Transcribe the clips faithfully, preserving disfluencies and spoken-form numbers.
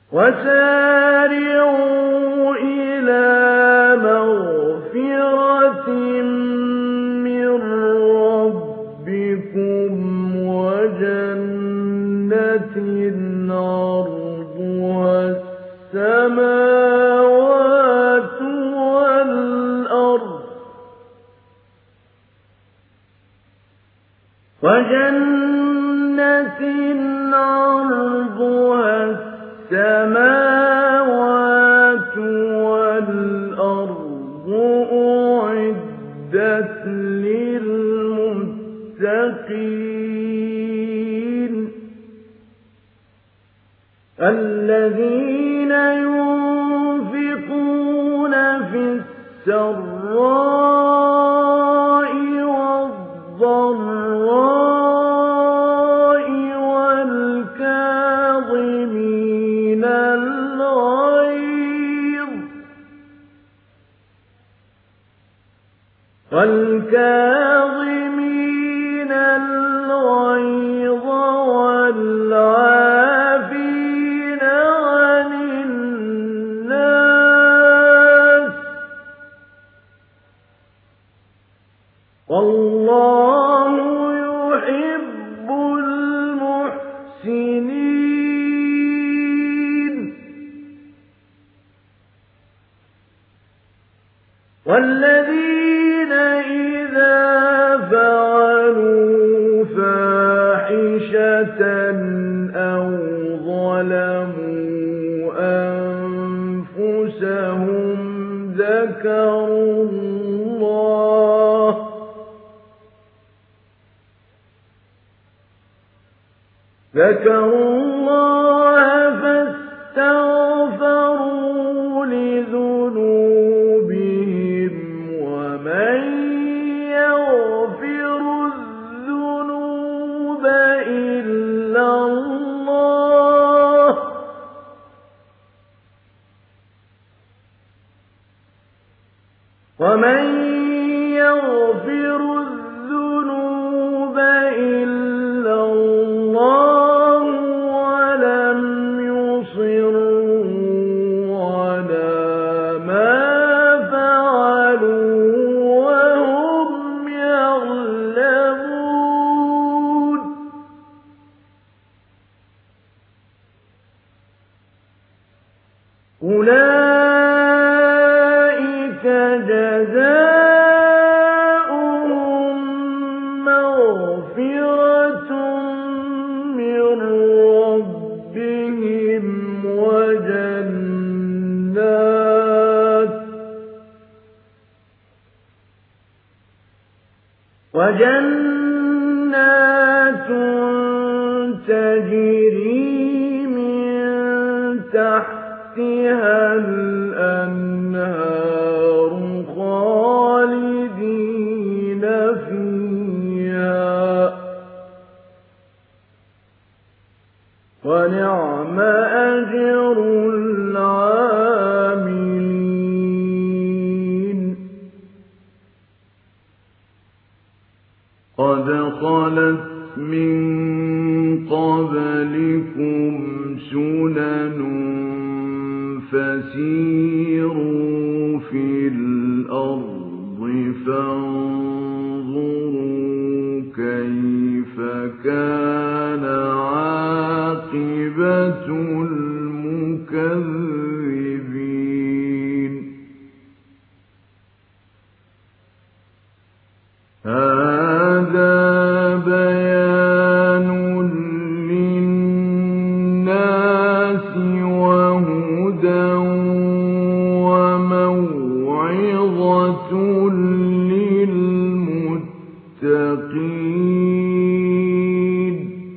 وسارعوا إلى مغفرة من ربكم وجنة عرضها السماوات والأرض وجنة عرضها السماوات والأرض أعدت للمتقين الذين ينفقون في السراء والضراء والكاظمين الغيظ والكاظمين الغيظ والعافين عن الناس والله يحب المحسنين والذين إذا فعلوا فاحشة أو ظلموا أنفسهم ذكروا الله ذكروا الله فاستغفروا لذنوبهم ومن يغفر الذنوب إلا الله ومن يغفر الذنوب إلا الله ولم يصروا على ما فعلوا وهم يعلمون أولئك جزاؤهم مغفرة من ربهم وجنات وجنات تجري من تحتها الأنهار خالدين فيها ونعم أجر العاملين قد خلت من قبلكم سنن فسيروا في الأرض فانظروا كيف كان عاقبة المكذبين هذا بيان للناس وهدى وموعظة للمتقين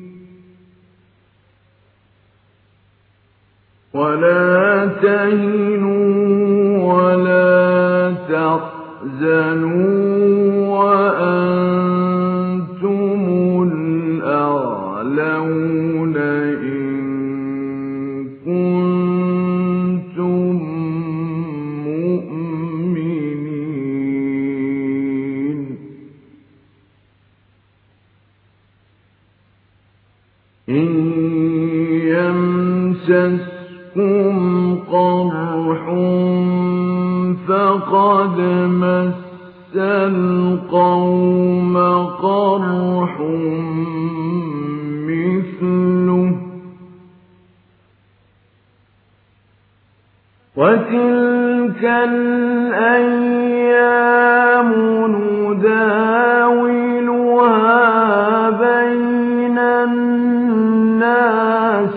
ولا تهنوا ولا تحزنوا وأنتم الأعلون إن كنتم مؤمنين إن يمسسكم قرح فقد مس القوم قرح مثله وتلك الأيام نداولها بين الناس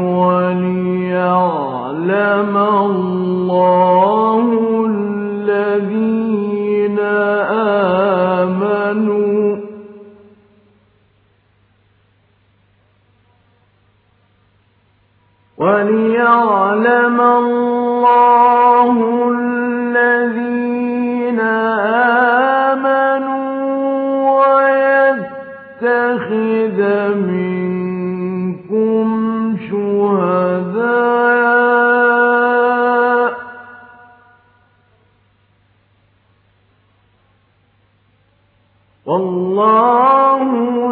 وليعلم الله الذين آمنوا وليعلم الله الذين آمنوا ويتخذ منكم شهداء والله